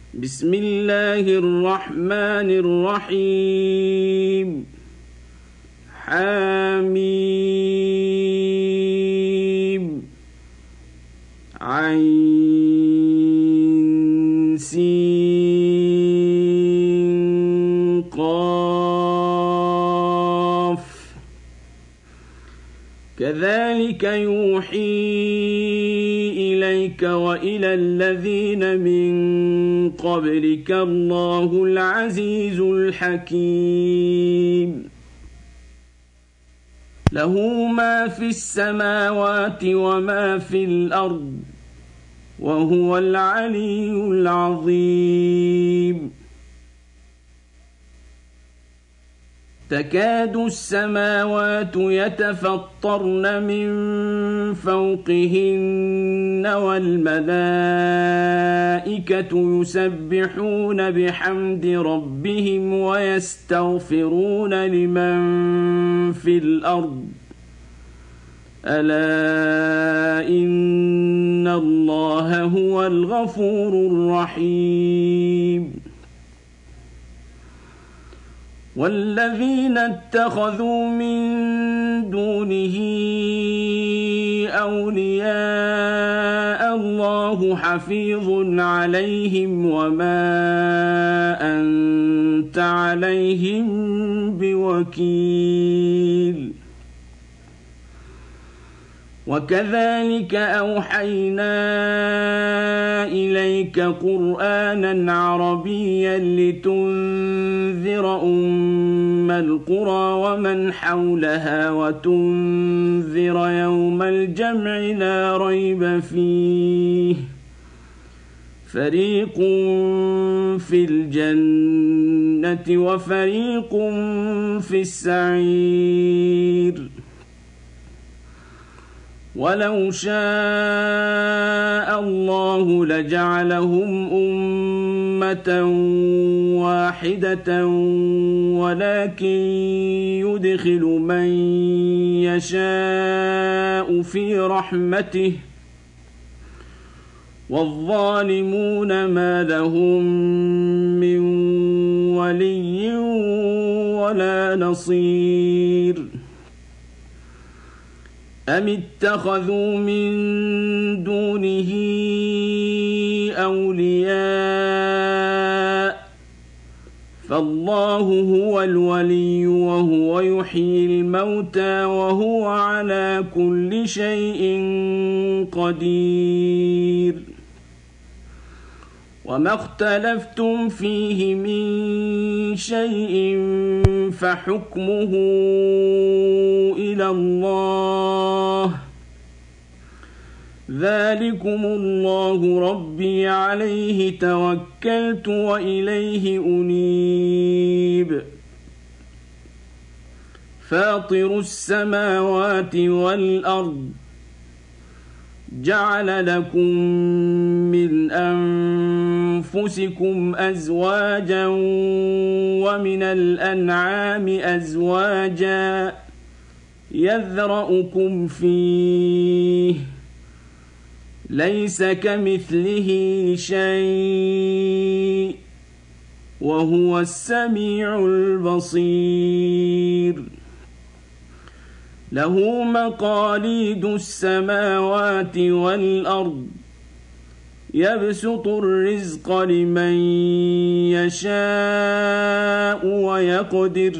بسم الله الرحمن الرحيم حميم عين سين قاف كذلك يوحي إليك وإلى الذين من قبلك الله العزيز الحكيم له ما في السماوات وما في الأرض وهو العلي العظيم تكاد السماوات يتفطرن من فوقهن والملائكة يسبحون بحمد ربهم ويستغفرون لمن في الأرض ألا إن الله هو الغفور الرحيم والذين اتخذوا من دونه أولياء الله حفيظ عليهم وما أنت عليهم بوكيل وكذلك أوحينا إليك قرآنا عربيا لتنذر أم القرى ومن حولها وتنذر يوم الجمع لا ريب فيه فريق في الجنة وفريق في السعير ولو شاء الله لجعلهم أمة واحدة ولكن يدخل من يشاء في رحمته والظالمون ما لهم من ولي ولا نصير أم اتخذوا من دونه أولياء فالله هو الولي وهو يحيي الموتى وهو على كل شيء قدير وما اختلفتم فيه من شيء فحكمه إلى الله ذلكم الله ربي عليه توكلت وإليه أنيب فاطر السماوات والأرض جعل لكم من أنفسكم أزواجا ومن الأنعام أزواجا يذرأكم فيه ليس كمثله شيء وهو السميع البصير له مقاليد السماوات والأرض يبسط الرزق لمن يشاء ويقدر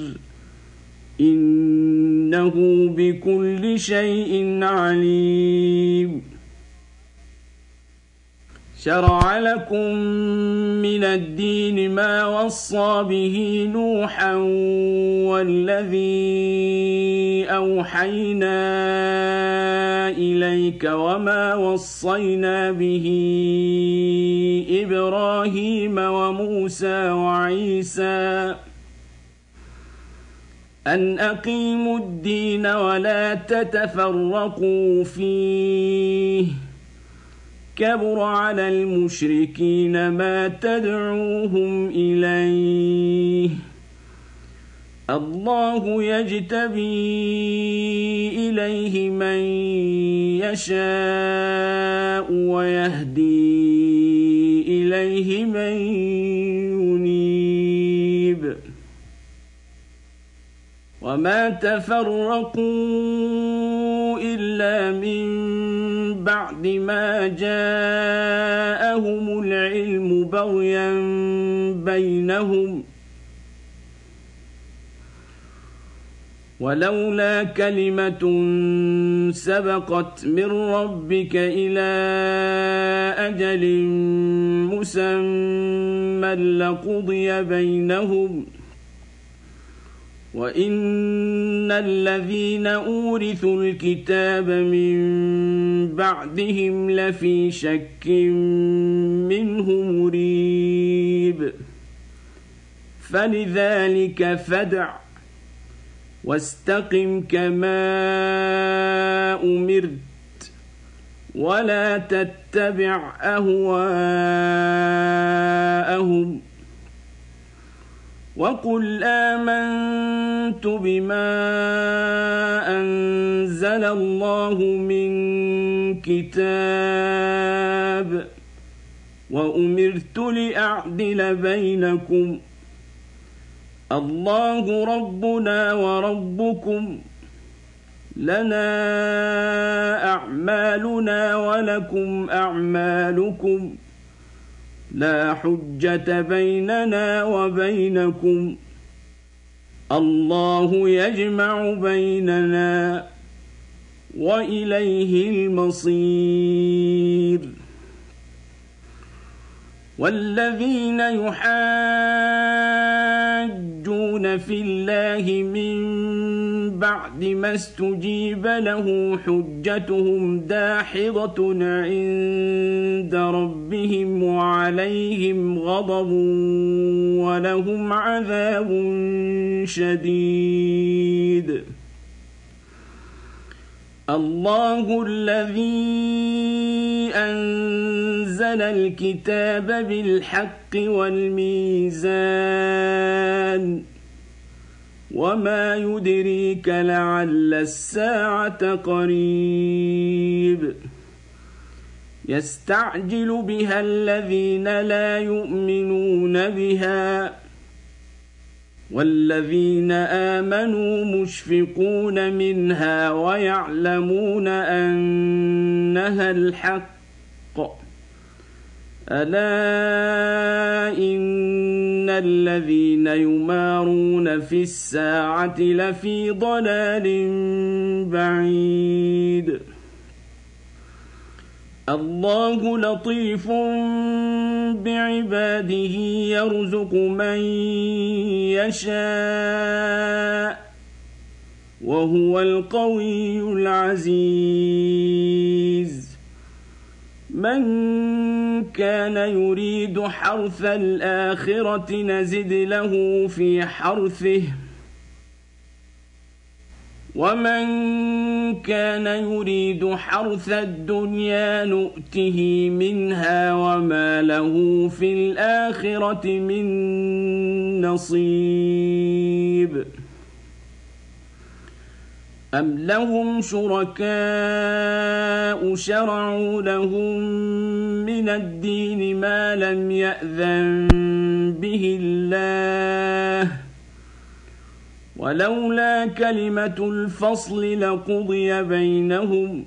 إنه بكل شيء عليم شرع لكم من الدين ما وصى به نوحا والذي أوحينا إليك وما وصينا به إبراهيم وموسى وعيسى أن أقيموا الدين ولا تتفرقوا فيه كبر على المشركين ما تدعوهم إليه الله يجتبي إليه من يشاء ويهدي إليه من ينيب وما تفرقوا إلا من بعد ما جاءهم العلم بغيا بينهم ولولا كلمة سبقت من ربك إلى أجل مسمى لقضي بينهم وإن الذين أورثوا الكتاب من بعدهم لفي شك منه مريب فلذلك فادع واستقم كما أمرت ولا تتبع أهواءهم وقل آمنت بما أنزل الله من كتاب وأمرت لأعدل بينكم الله ربنا وربكم لنا أعمالنا ولكم أعمالكم لا حجة بيننا وبينكم الله يجمع بيننا وإليه المصير والذين يحاجون في الله من بعد ما استجيب له حجتهم داحضة عند ربهم وعليهم غضب ولهم عذاب شديد الله الذي أنزل الكتاب بالحق والميزان وما يدريك لعل الساعة قريب يستعجل بها الذين لا يؤمنون بها والذين آمنوا مشفقون منها ويعلمون أنها الحق ألا إن الذين يمارون في الساعة لفي ضلال بعيد الله لطيف بعباده يرزق من يشاء وهو القوي العزيز من كان يريد حرث الآخرة نزد له في حرثه ومن كان يريد حرث الدنيا نؤته منها وما له في الآخرة من نصيب أم لهم شركاء شرعوا لهم من الدين ما لم يأذن به الله ولولا كلمة الفصل لقضي بينهم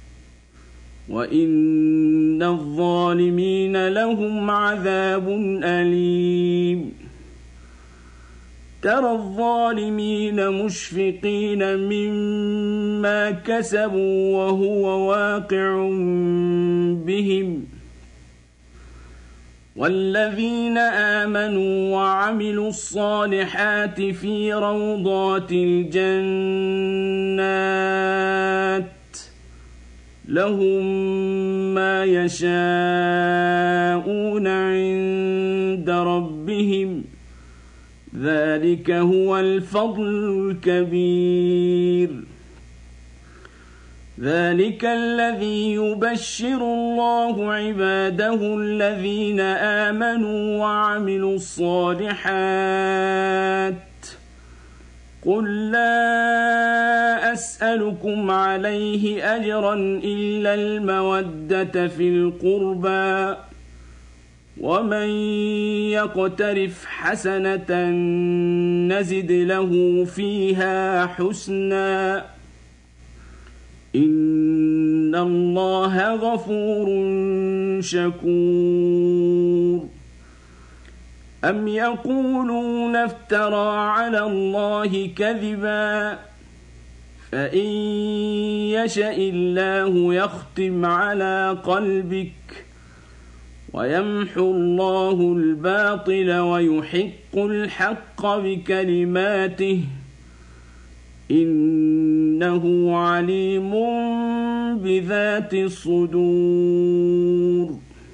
وإن الظالمين لهم عذاب أليم ترى الظالمين مشفقين مما كسبوا وهو واقع بهم والذين آمنوا وعملوا الصالحات في روضات الجنات لهم ما يشاءون عند ربهم ذلك هو الفضل الكبير ذلك الذي يبشر الله عباده الذين آمنوا وعملوا الصالحات قل لا أسألكم عليه أجرا إلا المودة في القربى ومن يقترف حسنة نزد له فيها حسنا إن الله غفور شكور أم يقولون افترى على الله كذبا فإن يشأ الله يختم على قلبك ويمحو الله الباطل ويحق الحق بكلماته إنه عليم بذات الصدور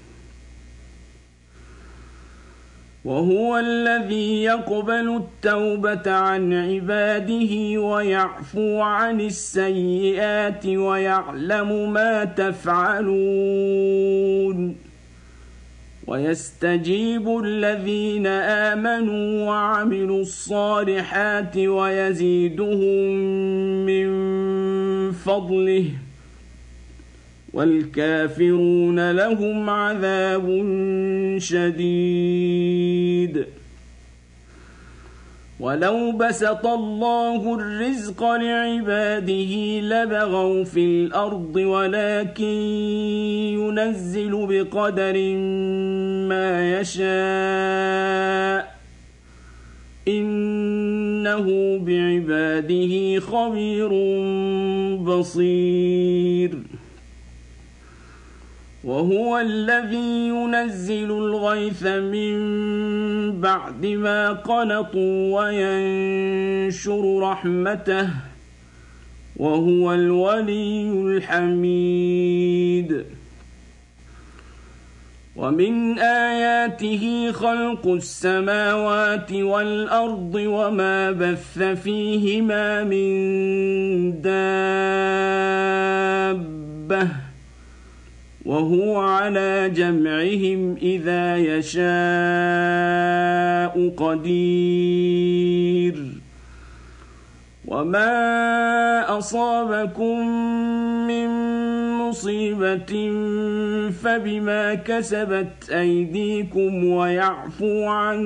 وهو الذي يقبل التوبة عن عباده ويعفو عن السيئات ويعلم ما تفعلون ويستجيب الذين آمنوا وعملوا الصالحات ويزيدهم من فضله والكافرون لهم عذاب شديد ولو بسط الله الرزق لعباده لبغوا في الأرض ولكن ينزل بقدر ما يشاء إنه بعباده خبير بصير وهو الذي ينزل الغيث من بعد ما قنطوا وينشر رحمته وهو الولي الحميد ومن آياته خلق السماوات والأرض وما بث فيهما من دابة وهو على جمعهم إذا يشاء قدير وما أصابكم من مصيبة فبما كسبت أيديكم ويعفو عن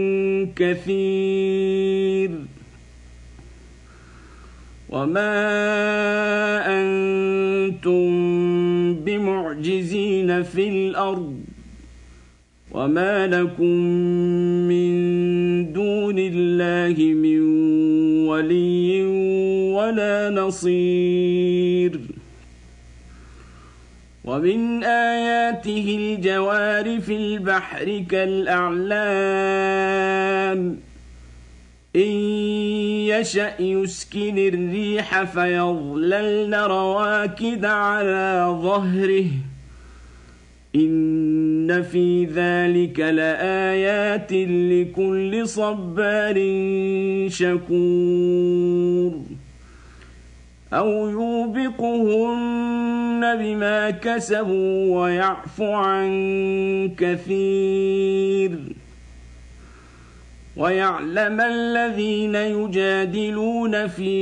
كثير وما أنتم بمعجزين في الأرض وما لكم من دون الله من ولي ولا نصير ومن آياته الجوار في البحر كالأعلام إن يشأ يسكن الريح فيظللن رواكد على ظهره إن في ذلك لآيات لكل صبار شكور أو يوبقهن بما كسبوا ويعفو عن كثير ويعلم الذين يجادلون في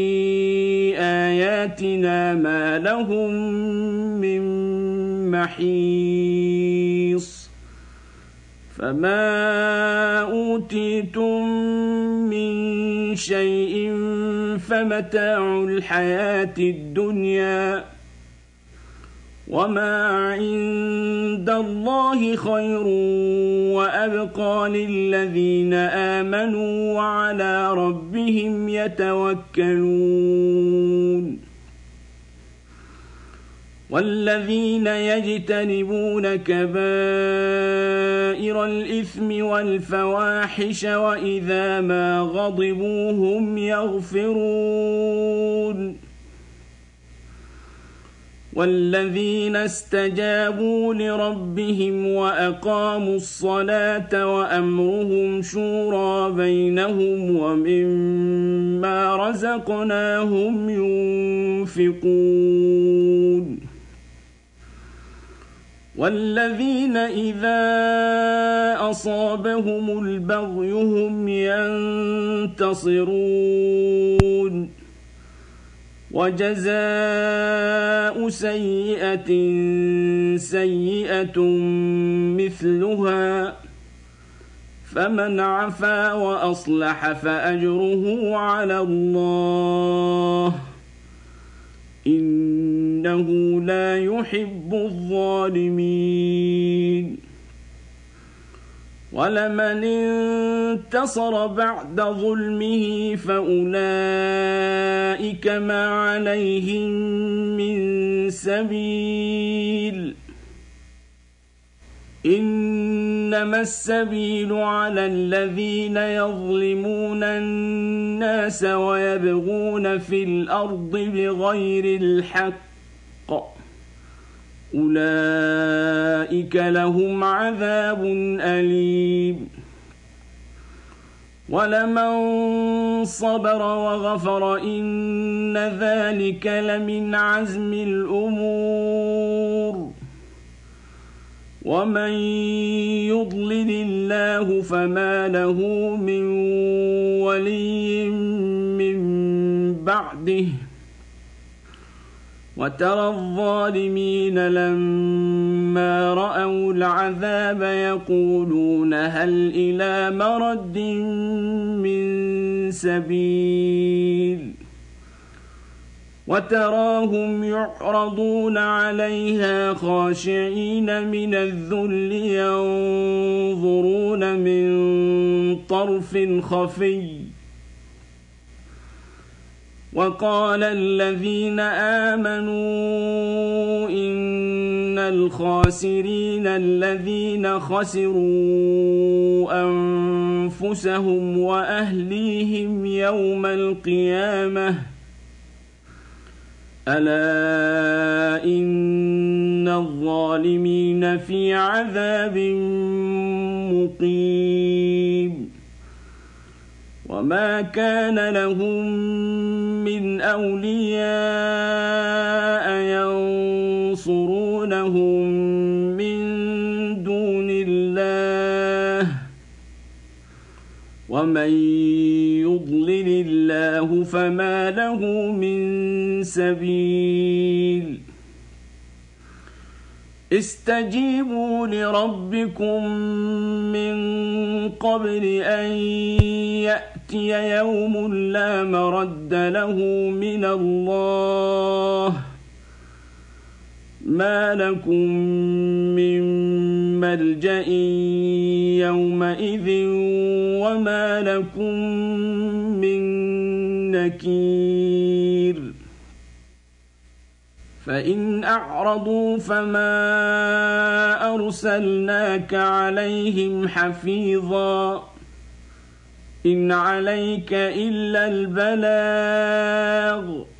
آياتنا ما لهم من محيص فما أوتيتم من شيء فمتاع الحياة الدنيا وما عند الله خير وأبقى للذين آمنوا وعلى ربهم يتوكلون والذين يجتنبون كبائر الإثم والفواحش وإذا ما غضبوا هم يغفرون والذين استجابوا لربهم وأقاموا الصلاة وأمرهم شورى بينهم ومما رزقناهم ينفقون والذين إذا أصابهم البغي هم ينتصرون وجزاء سيئة سيئة مثلها فمن عفا وأصلح فأجره على الله إنه لا يحب الظالمين ولمن انتصر بعد ظلمه فأولئك ما عليهم من سبيل إنما السبيل على الذين يظلمون الناس ويبغون في الأرض بغير الحق أولئك لهم عذاب أليم ولمن صبر وغفر إن ذلك لمن عزم الأمور ومن يضلل الله فما له من ولي من بعده وترى الظالمين لما رأوا العذاب يقولون هل إلى مرد من سبيل وتراهم يعرضون عليها خاشعين من الذل ينظرون من طرف خفي وقال الذين آمنوا إن الخاسرين الذين خسروا أنفسهم وأهليهم يوم القيامة ألا إن الظالمين في عذاب مقيم وما كان لهم من أولياء ينصرونهم من دون الله ومن يضلل الله فما له من سبيل استجيبوا لربكم من قبل أن يأتي يوم لا مرد له من الله ما لكم من ملجأ يومئذ وما لكم من نكير فإن أعرضوا فما أرسلناك عليهم حفيظا إن عليك إلا البلاغ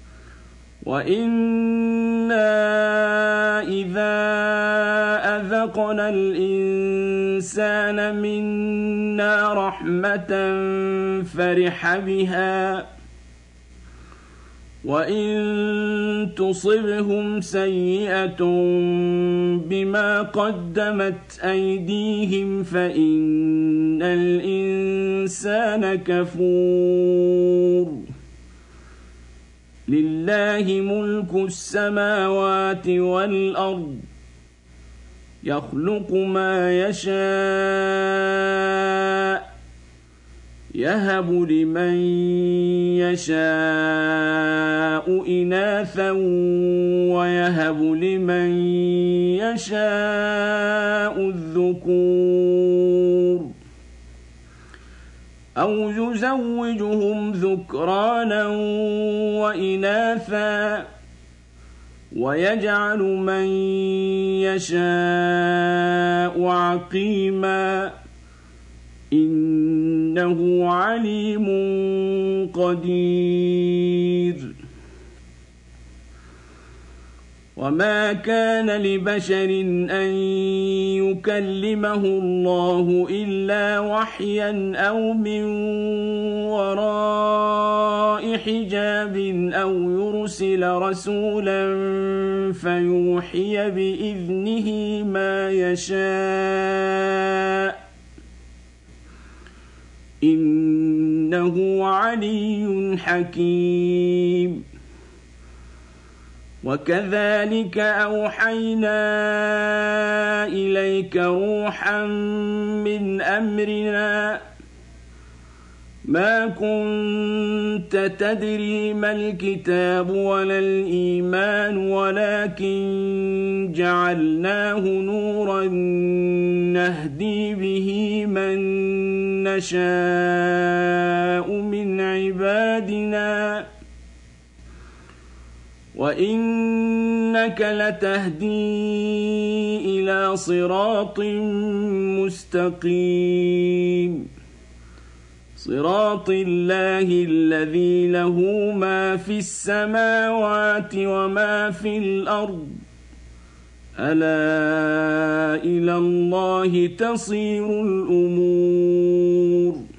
وإنا إذا أذقنا الإنسان منا رحمة فرح بها وإن تصبهم سيئة بما قدمت أيديهم فإن الإنسان كفور لله ملك السماوات والأرض يخلق ما يشاء يهب لمن يشاء إناثا ويهب لمن يشاء الذكور أو يزوجهم ذكرانا وإناثا ويجعل من يشاء عقيما إنه عليم قدير وما كان لبشر أن يكلمه الله إلا وحيا أو من وراء حجاب أو يرسل رسولا فيوحي بإذنه ما يشاء إنه علي حكيم وكذلك أوحينا إليك روحا من أمرنا ما كنت تدري ما الكتاب ولا الإيمان ولكن جعلناه نورا نهدي به من نشاء من عبادنا وإنك لتهدي إلى صراط مستقيم صراط الله الذي له ما في السماوات وما في الأرض ألا إلى الله تصير الأمور